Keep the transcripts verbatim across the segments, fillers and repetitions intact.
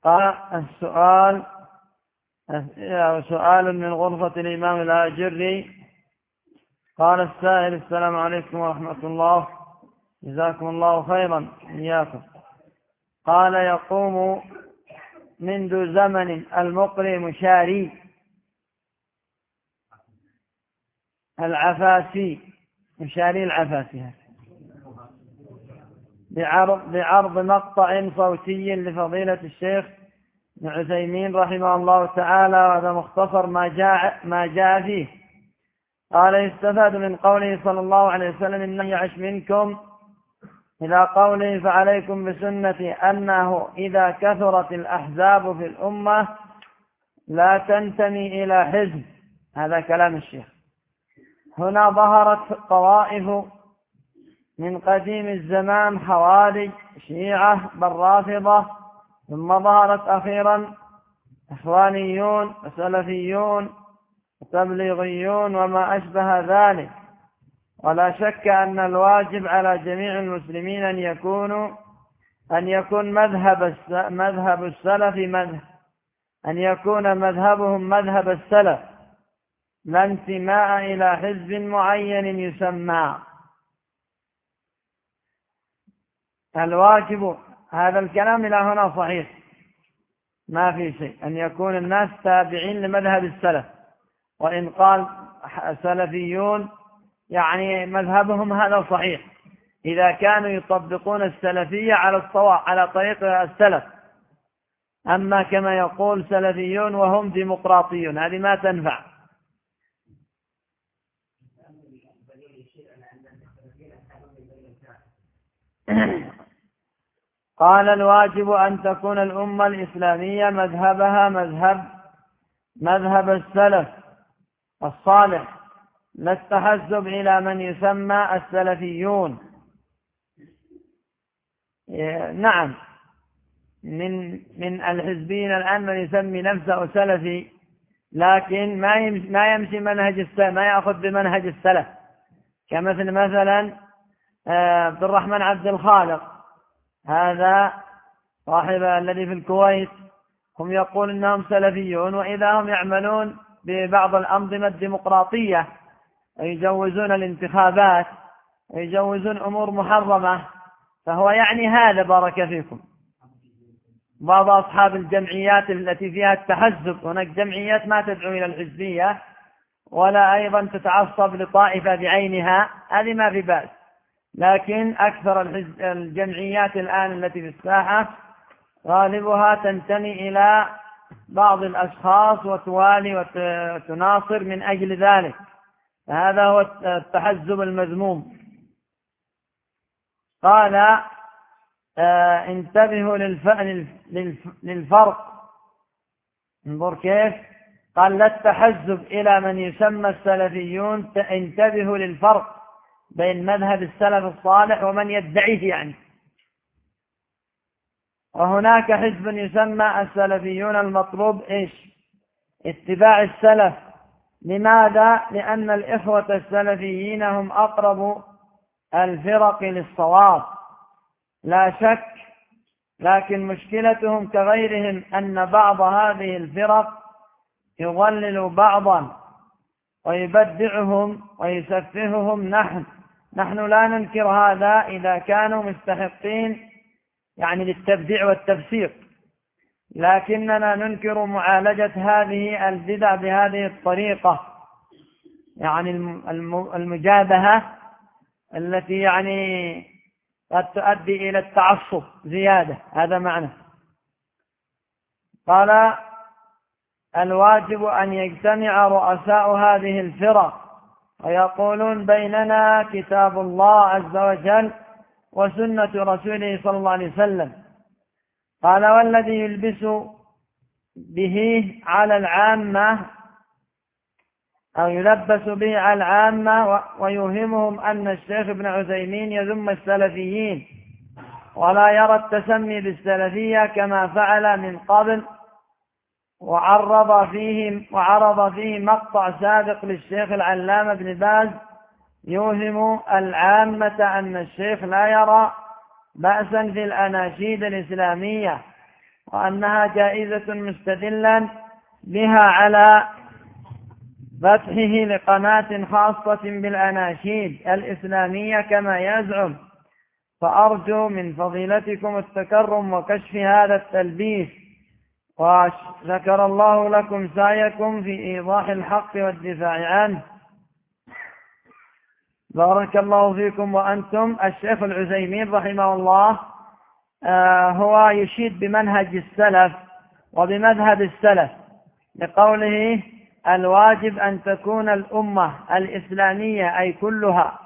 قال السؤال سؤال من غرفة الإمام الآجري. قال السائل: السلام عليكم ورحمة الله، جزاكم الله خيرا إياكم. قال: يقوم منذ زمن المقري مشاري العفاسي مشاري العفاسي بعرض, بعرض مقطع صوتي لفضيلة الشيخ ابن عثيمين رحمه الله تعالى، وهذا مختصر ما جاء, ما جاء فيه. قال: يستفاد من قوله صلى الله عليه وسلم: إن يعش منكم، إلى قوله: فعليكم بسنتي، أنه إذا كثرت الأحزاب في الأمة لا تنتمي إلى حزب. هذا كلام الشيخ. هنا ظهرت طوائف من قديم الزمان: خوارج، شيعة، بل رافضة، ثم ظهرت أخيرا إخوانيون وسلفيون وتبليغيون وما أشبه ذلك. ولا شك أن الواجب على جميع المسلمين أن يكونوا أن يكون مذهب مذهب السلف مذهب أن يكون مذهبهم مذهب السلف، لا انتماء إلى حزب معين يسمى. الواجب، هذا الكلام إلى هنا صحيح، ما في شيء، أن يكون الناس تابعين لمذهب السلف. وإن قال سلفيون يعني مذهبهم هذا صحيح إذا كانوا يطبقون السلفية على الصواب على طريق السلف. أما كما يقول سلفيون وهم ديمقراطيون، هذه ما تنفع. قال: الواجب أن تكون الأمة الإسلامية مذهبها مذهب مذهب السلف الصالح، لا التحزب إلى من يسمى السلفيون. نعم، من من الحزبين الآن من يسمي نفسه سلفي، لكن ما يمشي ما يمشي منهج السلف، ما يأخذ بمنهج السلف، كمثل مثلا عبد الرحمن عبد الخالق، هذا صاحب الذي في الكويت، هم يقول إنهم سلفيون، وإذا هم يعملون ببعض الأنظمة الديمقراطية، يجوزون الانتخابات ويجوزون أمور محرمة، فهو يعني هذا. بارك فيكم. بعض أصحاب الجمعيات التي فيها التحزب، هناك جمعيات ما تدعو إلى الحزبية ولا أيضا تتعصب لطائفة بعينها، هذه ما في بأس، لكن أكثر الجمعيات الآن التي في الساحة غالبها تنتمي إلى بعض الأشخاص وتوالي وتناصر من أجل ذلك، هذا هو التحزب المذموم. قال: آه انتبهوا للفرق. انظر كيف قال: لا التحزب إلى من يسمى السلفيون، انتبهوا للفرق بين مذهب السلف الصالح ومن يدعيه يعني. وهناك حزب يسمى السلفيون، المطلوب إيش؟ اتباع السلف. لماذا؟ لأن الإخوة السلفيين هم أقرب الفرق للصواب لا شك، لكن مشكلتهم كغيرهم أن بعض هذه الفرق يضلل بعضا ويبدعهم ويسفههم. نحن نحن لا ننكر هذا إذا كانوا مستحقين يعني للتبديع والتفسيق، لكننا ننكر معالجة هذه البدع بهذه الطريقة، يعني المجابهة التي يعني قد تؤدي إلى التعصب زيادة، هذا معنى. قال: الواجب أن يجتمع رؤساء هذه الفرق ويقولون بيننا كتاب الله عز وجل وسنة رسوله صلى الله عليه وسلم. قال: والذي يلبس به على العامة أو يلبس به على العامة ويوهمهم أن الشيخ ابن عثيمين يذم السلفيين ولا يرى التسمي بالسلفية كما فعل من قبل، وعرض فيه وعرض فيه مقطع سابق للشيخ العلامة ابن باز يوهم العامة أن الشيخ لا يرى بأسا في الأناشيد الإسلامية وأنها جائزة مستدلا بها على فتحه لقناة خاصة بالأناشيد الإسلامية كما يزعم، فأرجو من فضيلتكم التكرم وكشف هذا التلبيس، وشكر الله لكم سعيكم في إيضاح الحق والدفاع عنه. بارك الله فيكم وأنتم. الشيخ العثيمين رحمه الله آه هو يشيد بمنهج السلف وبمذهب السلف لقوله: الواجب أن تكون الأمة الإسلامية أي كلها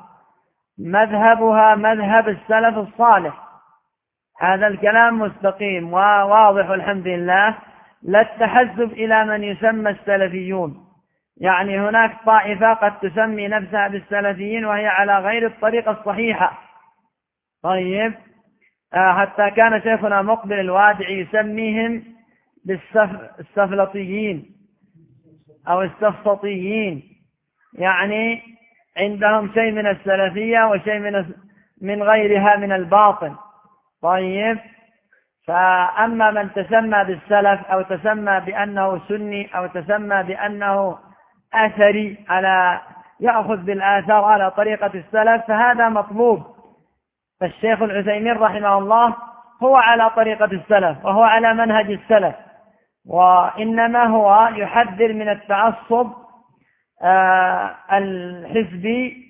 مذهبها مذهب السلف الصالح. هذا الكلام مستقيم وواضح الحمد لله، لا التحزب إلى من يسمى السلفيون. يعني هناك طائفة قد تسمي نفسها بالسلفيين وهي على غير الطريقة الصحيحة. طيب، حتى كان شيخنا مقبل الوادعي يسميهم بالسفلطيين أو السفسطيين، يعني عندهم شيء من السلفية وشيء من من غيرها من الباطل. طيب، فأما من تسمى بالسلف أو تسمى بأنه سني أو تسمى بأنه أثري على يأخذ بالآثار على طريقة السلف فهذا مطلوب. فالشيخ العثيمين رحمه الله هو على طريقة السلف وهو على منهج السلف، وإنما هو يحذر من التعصب آه الحزبي،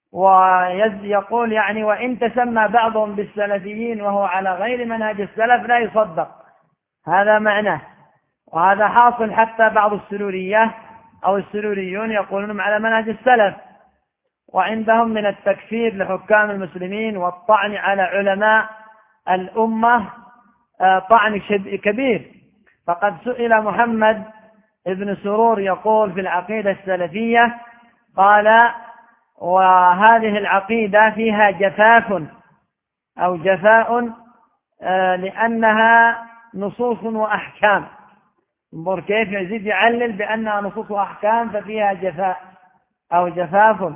ويقول يعني وإن تسمى بعضهم بالسلفيين وهو على غير منهج السلف لا يصدق. هذا معناه، وهذا حاصل حتى بعض السرورية أو السروريون يقولون على منهج السلف، وعندهم من التكفير لحكام المسلمين والطعن على علماء الأمة طعن كبير. فقد سئل محمد ابن سرور يقول في العقيدة السلفية، قال: وهذه العقيدة فيها جفاف أو جفاء لأنها نصوص وأحكام. انظر كيف يزيد يعلل بأنها نصوص وأحكام ففيها جفاء أو جفاف.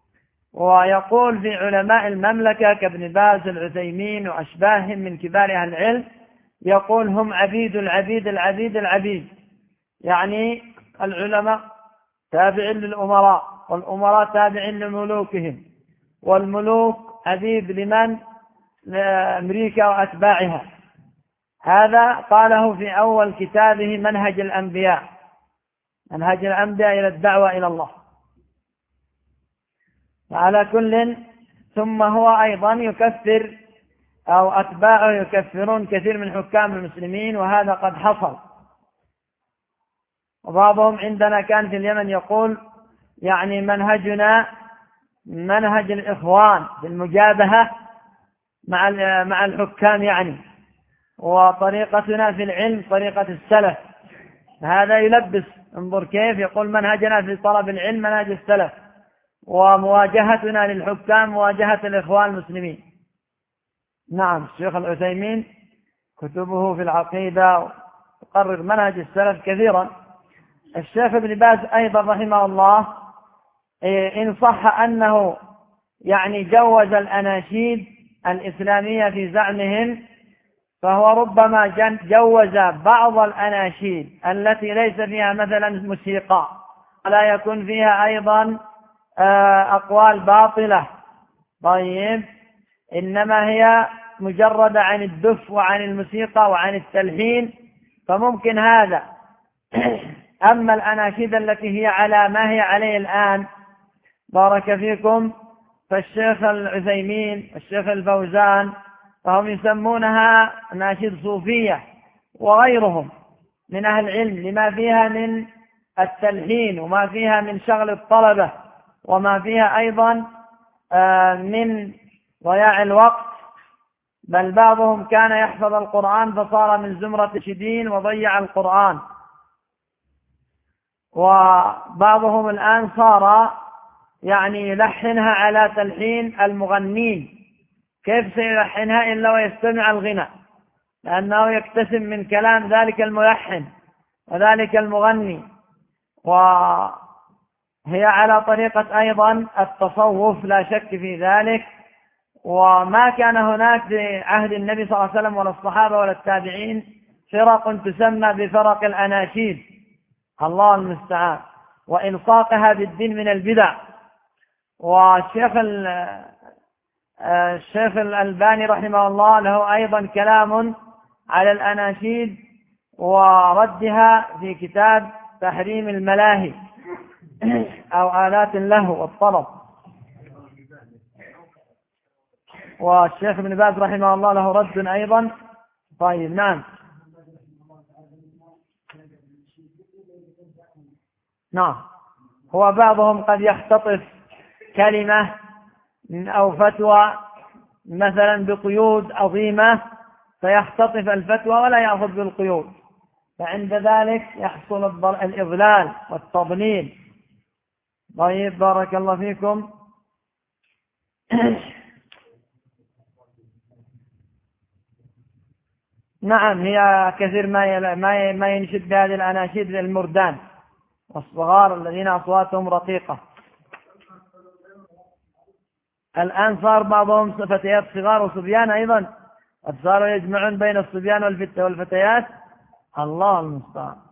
ويقول في علماء المملكة كابن باز العثيمين وأشباههم من كبار أهل العلم، يقول: هم عبيد العبيد العبيد العبيد، يعني العلماء تابعين للأمراء والأمراء تابعين لملوكهم والملوك عبيد لمن؟ لأمريكا وأتباعها. هذا قاله في أول كتابه منهج الأنبياء، منهج الأنبياء إلى الدعوة إلى الله. وعلى كل، ثم هو أيضا يكفر أو أتباعه يكفرون كثير من حكام المسلمين، وهذا قد حصل. وبعضهم عندنا كان في اليمن يقول يعني منهجنا منهج الإخوان بالمجابهة مع مع الحكام يعني، وطريقتنا في العلم طريقة السلف. هذا يلبس. انظر كيف يقول منهجنا في طلب العلم منهج السلف، ومواجهتنا للحكام مواجهة الإخوان المسلمين. نعم، الشيخ العثيمين كتبه في العقيدة تقرر منهج السلف كثيرا. الشيخ ابن باز أيضا رحمه الله إن صح أنه يعني جوز الأناشيد الإسلامية في زعمهم، فهو ربما جوز بعض الأناشيد التي ليس فيها مثلا موسيقى، ولا يكون فيها أيضا أقوال باطلة. طيب، إنما هي مجردة عن الدف وعن الموسيقى وعن التلحين، فممكن هذا. أما الأناشيد التي هي على ما هي عليه الآن بارك فيكم، فالشيخ العثيمين والشيخ الفوزان فهم يسمونها أناشيد صوفية وغيرهم من أهل العلم، لما فيها من التلحين وما فيها من شغل الطلبة وما فيها أيضا من ضياع الوقت. بل بعضهم كان يحفظ القرآن فصار من زمرة الشدين وضيع القرآن، وبعضهم الآن صار يعني يلحنها على تلحين المغنين. كيف سيلحنها إلا ويستمع الغنى؟ لأنه يكتسب من كلام ذلك الملحن وذلك المغني. وهي على طريقة أيضا التصوف لا شك في ذلك، وما كان هناك في عهد النبي صلى الله عليه وسلم ولا الصحابة ولا التابعين فرق تسمى بفرق الأناشيد، الله المستعان، وإلصاقها بالدين من البدع. والشيخ الشيخ الألباني رحمه الله له أيضا كلام على الأناشيد وردها في كتاب تحريم الملاهي أو آلات اللهو والطرب. والشيخ ابن باز رحمه الله له رد أيضا. طيب نعم نعم هو بعضهم قد يختطف كلمة أو فتوى مثلا بقيود عظيمة فيختطف الفتوى ولا يأخذ بالقيود، فعند ذلك يحصل الإضلال والتضليل. طيب بارك الله فيكم. نعم هي كثير ما ما ينشد بهذه الأناشيد للمردان والصغار الذين أصواتهم رقيقة. الآن صار بعضهم فتيات صغار وصبيان أيضا، قد صاروا يجمعون بين الصبيان والفتيات، الله المستعان.